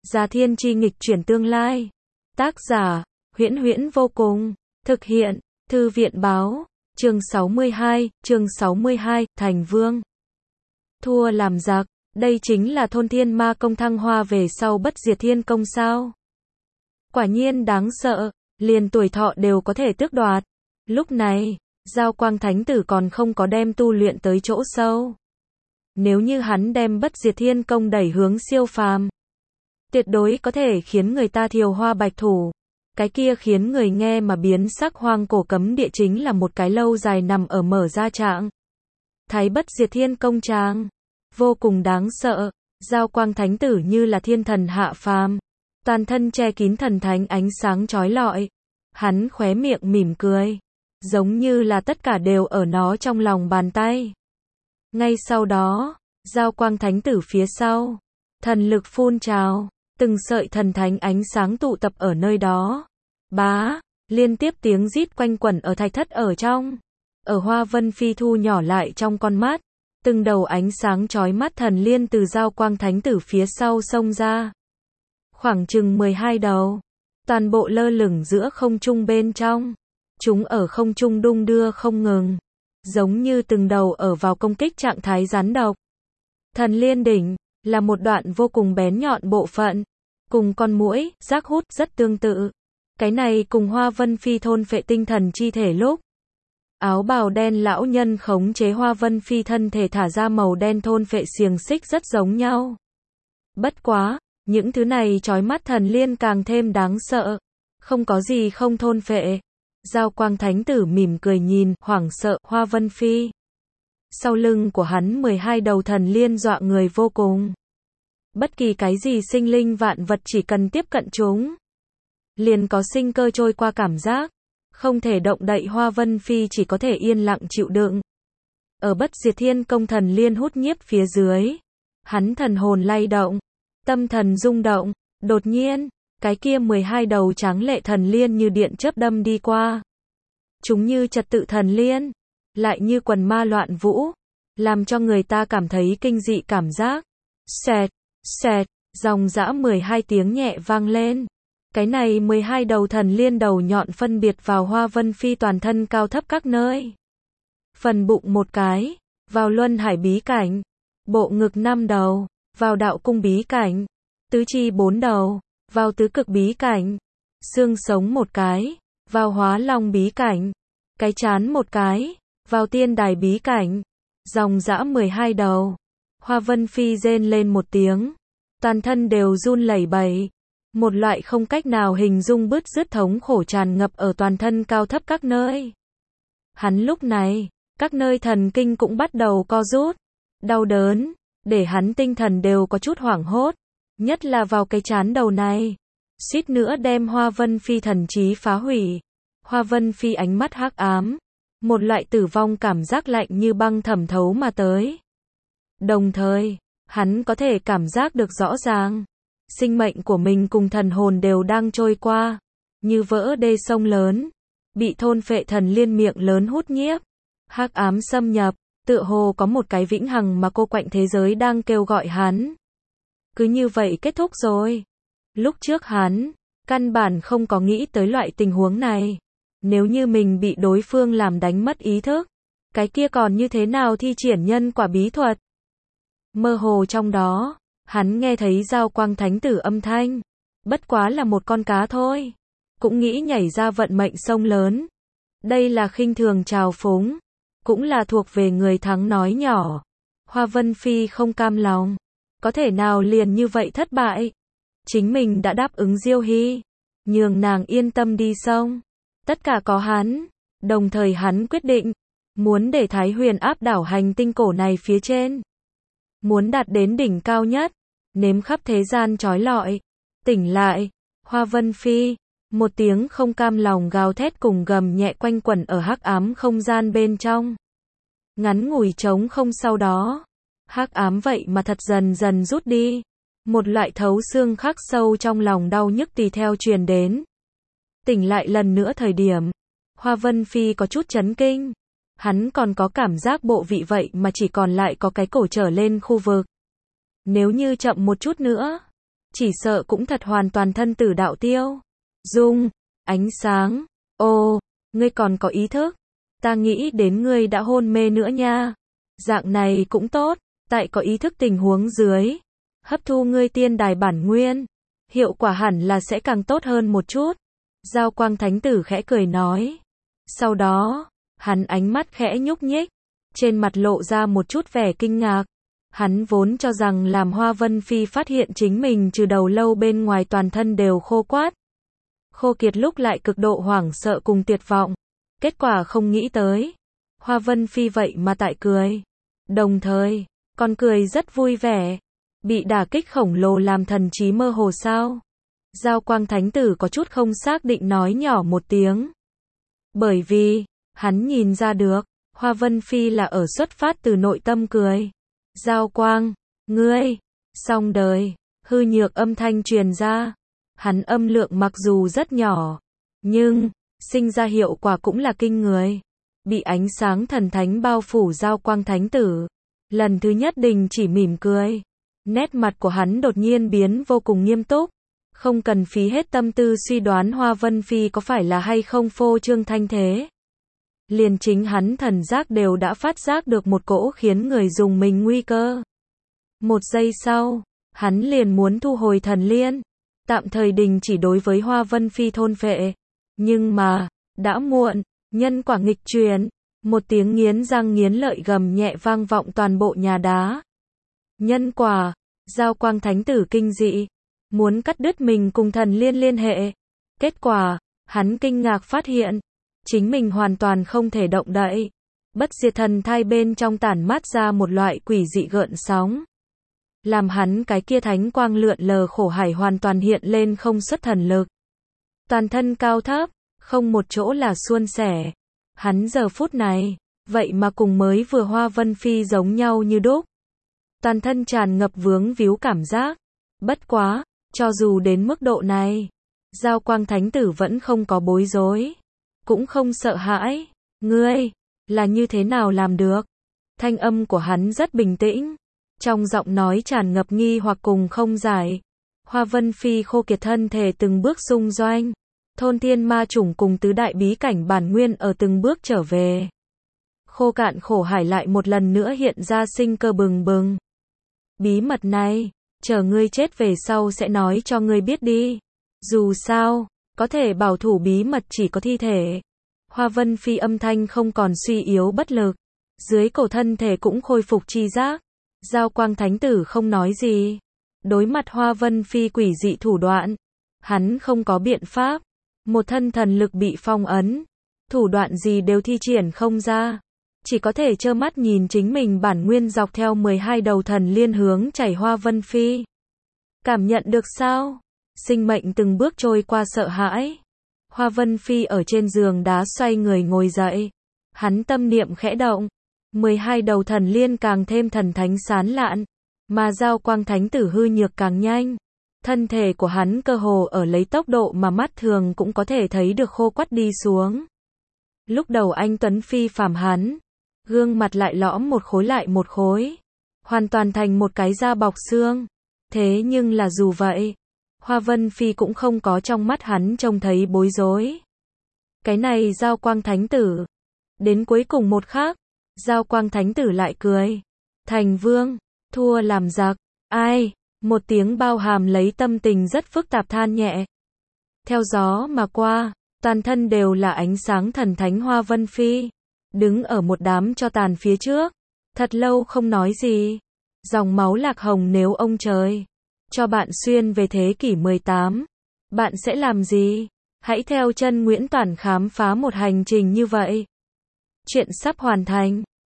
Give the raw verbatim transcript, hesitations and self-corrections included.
Gia Thiên chi nghịch chuyển tương lai. Tác giả, Huyễn Huyễn vô cùng. Thực hiện, Thư viện báo. Chương sáu mươi hai, chương sáu mươi hai, Thành Vương. Thua làm giặc, đây chính là thôn thiên ma công thăng hoa về sau bất diệt thiên công sao. Quả nhiên đáng sợ, liền tuổi thọ đều có thể tước đoạt. Lúc này, Giao Quang Thánh Tử còn không có đem tu luyện tới chỗ sâu. Nếu như hắn đem bất diệt thiên công đẩy hướng siêu phàm, tuyệt đối có thể khiến người ta thiều hoa bạch thủ. Cái kia khiến người nghe mà biến sắc hoang cổ cấm địa chính là một cái lâu dài nằm ở mở ra trạng. Thái bất diệt thiên công tràng, vô cùng đáng sợ. Giao Quang Thánh Tử như là thiên thần hạ phàm, toàn thân che kín thần thánh ánh sáng chói lọi. Hắn khóe miệng mỉm cười, giống như là tất cả đều ở nó trong lòng bàn tay. Ngay sau đó, Giao Quang Thánh Tử phía sau, thần lực phun trào, từng sợi thần thánh ánh sáng tụ tập ở nơi đó. Bá, liên tiếp tiếng rít quanh quẩn ở thạch thất ở trong. Ở Hoa Vân Phi thu nhỏ lại trong con mắt, từng đầu ánh sáng chói mắt thần liên từ Giao Quang Thánh Tử phía sau xông ra. Khoảng chừng mười hai đầu, toàn bộ lơ lửng giữa không trung bên trong. Chúng ở không trung đung đưa không ngừng, giống như từng đầu ở vào công kích trạng thái rắn độc. Thần liên đỉnh là một đoạn vô cùng bén nhọn bộ phận, cùng con muỗi, giác hút rất tương tự. Cái này cùng Hoa Vân Phi thôn phệ tinh thần chi thể lúc áo bào đen lão nhân khống chế Hoa Vân Phi thân thể thả ra màu đen thôn phệ xiềng xích rất giống nhau. Bất quá, những thứ này chói mắt thần liên càng thêm đáng sợ, không có gì không thôn phệ. Giao Quang Thánh Tử mỉm cười nhìn, hoảng sợ, Hoa Vân Phi. Sau lưng của hắn mười hai đầu thần liên dọa người vô cùng. Bất kỳ cái gì sinh linh vạn vật chỉ cần tiếp cận chúng, liền có sinh cơ trôi qua cảm giác. Không thể động đậy Hoa Vân Phi chỉ có thể yên lặng chịu đựng. Ở bất diệt thiên công thần liên hút nhiếp phía dưới, hắn thần hồn lay động, tâm thần rung động, đột nhiên, cái kia mười hai đầu tráng lệ thần liên như điện chớp đâm đi qua. Chúng như trật tự thần liên, lại như quần ma loạn vũ, làm cho người ta cảm thấy kinh dị cảm giác. Xẹt, xẹt, dòng dã mười hai tiếng nhẹ vang lên. Cái này mười hai đầu thần liên đầu nhọn phân biệt vào Hoa Vân Phi toàn thân cao thấp các nơi. Phần bụng một cái, vào luân hải bí cảnh. Bộ ngực năm đầu, vào đạo cung bí cảnh. Tứ chi bốn đầu, vào tứ cực bí cảnh. Xương sống một cái, vào hóa long bí cảnh. Cái trán một cái, vào tiên đài bí cảnh. Dòng dã mười hai đầu. Hoa Vân Phi rên lên một tiếng, toàn thân đều run lẩy bẩy. Một loại không cách nào hình dung bứt rứt thống khổ tràn ngập ở toàn thân cao thấp các nơi. Hắn lúc này, các nơi thần kinh cũng bắt đầu co rút, đau đớn, để hắn tinh thần đều có chút hoảng hốt, nhất là vào cái trán đầu này, suýt nữa đem Hoa Vân Phi thần trí phá hủy. Hoa Vân Phi ánh mắt hắc ám, một loại tử vong cảm giác lạnh như băng thẩm thấu mà tới. Đồng thời, hắn có thể cảm giác được rõ ràng, sinh mệnh của mình cùng thần hồn đều đang trôi qua, như vỡ đê sông lớn, bị thôn phệ thần liên miệng lớn hút nhiếp. Hắc ám xâm nhập, tựa hồ có một cái vĩnh hằng mà cô quạnh thế giới đang kêu gọi hắn. Cứ như vậy kết thúc rồi. Lúc trước hắn, căn bản không có nghĩ tới loại tình huống này. Nếu như mình bị đối phương làm đánh mất ý thức, cái kia còn như thế nào thi triển nhân quả bí thuật. Mơ hồ trong đó, hắn nghe thấy Giao Quang Thánh Tử âm thanh. Bất quá là một con cá thôi, cũng nghĩ nhảy ra vận mệnh sông lớn. Đây là khinh thường trào phúng, cũng là thuộc về người thắng nói nhỏ. Hoa Vân Phi không cam lòng, có thể nào liền như vậy thất bại. Chính mình đã đáp ứng Diêu Hy, nhường nàng yên tâm đi sông. Tất cả có hắn, đồng thời hắn quyết định, muốn để Thái Huyền áp đảo hành tinh cổ này phía trên. Muốn đạt đến đỉnh cao nhất, nếm khắp thế gian chói lọi. Tỉnh lại, Hoa Vân Phi, một tiếng không cam lòng gào thét cùng gầm nhẹ quanh quẩn ở hắc ám không gian bên trong. Ngắn ngủi trống không sau đó, hắc ám vậy mà thật dần dần rút đi. Một loại thấu xương khắc sâu trong lòng đau nhức tùy theo truyền đến. Tỉnh lại lần nữa thời điểm, Hoa Vân Phi có chút chấn kinh. Hắn còn có cảm giác bộ vị vậy mà chỉ còn lại có cái cổ trở lên khu vực. Nếu như chậm một chút nữa, chỉ sợ cũng thật hoàn toàn thân tử đạo tiêu. Dung, ánh sáng, ô, ngươi còn có ý thức. Ta nghĩ đến ngươi đã hôn mê nữa nha. Dạng này cũng tốt, tại có ý thức tình huống dưới. Hấp thu ngươi tiên đài bản nguyên. Hiệu quả hẳn là sẽ càng tốt hơn một chút. Giao Quang Thánh Tử khẽ cười nói. Sau đó, hắn ánh mắt khẽ nhúc nhích. Trên mặt lộ ra một chút vẻ kinh ngạc. Hắn vốn cho rằng làm Hoa Vân Phi phát hiện chính mình trừ đầu lâu bên ngoài toàn thân đều khô quát. Khô kiệt lúc lại cực độ hoảng sợ cùng tuyệt vọng. Kết quả không nghĩ tới. Hoa Vân Phi vậy mà tại cười. Đồng thời, còn cười rất vui vẻ. Bị đả kích khổng lồ làm thần trí mơ hồ sao? Giao Quang Thánh Tử có chút không xác định nói nhỏ một tiếng. Bởi vì, hắn nhìn ra được, Hoa Vân Phi là ở xuất phát từ nội tâm cười. Giao Quang, ngươi, xong đời, hư nhược âm thanh truyền ra. Hắn âm lượng mặc dù rất nhỏ, nhưng, sinh ra hiệu quả cũng là kinh người. Bị ánh sáng thần thánh bao phủ Giao Quang Thánh Tử. Lần thứ nhất đình chỉ mỉm cười. Nét mặt của hắn đột nhiên biến vô cùng nghiêm túc. Không cần phí hết tâm tư suy đoán Hoa Vân Phi có phải là hay không phô trương thanh thế. Liền chính hắn thần giác đều đã phát giác được một cỗ khiến người dùng mình nguy cơ. Một giây sau, hắn liền muốn thu hồi thần liên. Tạm thời đình chỉ đối với Hoa Vân Phi thôn phệ. Nhưng mà, đã muộn, nhân quả nghịch chuyển. Một tiếng nghiến răng nghiến lợi gầm nhẹ vang vọng toàn bộ nhà đá. Nhân quả, Giao Quang Thánh Tử kinh dị. Muốn cắt đứt mình cùng thần liên liên hệ. Kết quả, hắn kinh ngạc phát hiện. Chính mình hoàn toàn không thể động đậy. Bất diệt thần thai bên trong tản mát ra một loại quỷ dị gợn sóng. Làm hắn cái kia thánh quang lượn lờ khổ hải hoàn toàn hiện lên không xuất thần lực. Toàn thân cao thấp, không một chỗ là suôn sẻ. Hắn giờ phút này, vậy mà cùng mới vừa Hoa Vân Phi giống nhau như đúc. Toàn thân tràn ngập vướng víu cảm giác. Bất quá, cho dù đến mức độ này, Giao Quang Thánh Tử vẫn không có bối rối. Cũng không sợ hãi. Ngươi, là như thế nào làm được? Thanh âm của hắn rất bình tĩnh. Trong giọng nói tràn ngập nghi hoặc cùng không giải. Hoa Vân Phi khô kiệt thân thể từng bước xung doanh. Thôn thiên ma chủng cùng tứ đại bí cảnh bản nguyên ở từng bước trở về. Khô cạn khổ hải lại một lần nữa hiện ra sinh cơ bừng bừng. Bí mật này, chờ ngươi chết về sau sẽ nói cho ngươi biết đi. Dù sao, có thể bảo thủ bí mật chỉ có thi thể. Hoa Vân Phi âm thanh không còn suy yếu bất lực. Dưới cổ thân thể cũng khôi phục tri giác. Giao Quang Thánh Tử không nói gì. Đối mặt Hoa Vân Phi quỷ dị thủ đoạn. Hắn không có biện pháp. Một thân thần lực bị phong ấn. Thủ đoạn gì đều thi triển không ra. Chỉ có thể trơ mắt nhìn chính mình bản nguyên dọc theo mười hai đầu thần liên hướng chảy Hoa Vân Phi. Cảm nhận được sao? Sinh mệnh từng bước trôi qua sợ hãi. Hoa Vân Phi ở trên giường đá xoay người ngồi dậy. Hắn tâm niệm khẽ động. mười hai đầu thần liên càng thêm thần thánh sán lạn. Mà Giao Quang Thánh Tử hư nhược càng nhanh. Thân thể của hắn cơ hồ ở lấy tốc độ mà mắt thường cũng có thể thấy được khô quắt đi xuống. Lúc đầu anh Tuấn Phi phàm hắn. Gương mặt lại lõm một khối lại một khối. Hoàn toàn thành một cái da bọc xương. Thế nhưng là dù vậy, Hoa Vân Phi cũng không có trong mắt hắn trông thấy bối rối. Cái này Giao Quang Thánh Tử. Đến cuối cùng một khắc, Giao Quang Thánh Tử lại cười. Thành vương, thua làm giặc, ai? Một tiếng bao hàm lấy tâm tình rất phức tạp than nhẹ. Theo gió mà qua, toàn thân đều là ánh sáng thần thánh Hoa Vân Phi. Đứng ở một đám tro tàn phía trước. Thật lâu không nói gì. Dòng máu lạc hồng nếu ông trời cho bạn xuyên về thế kỷ mười tám. Bạn sẽ làm gì? Hãy theo chân Nguyễn Toản khám phá một hành trình như vậy. Chuyện sắp hoàn thành.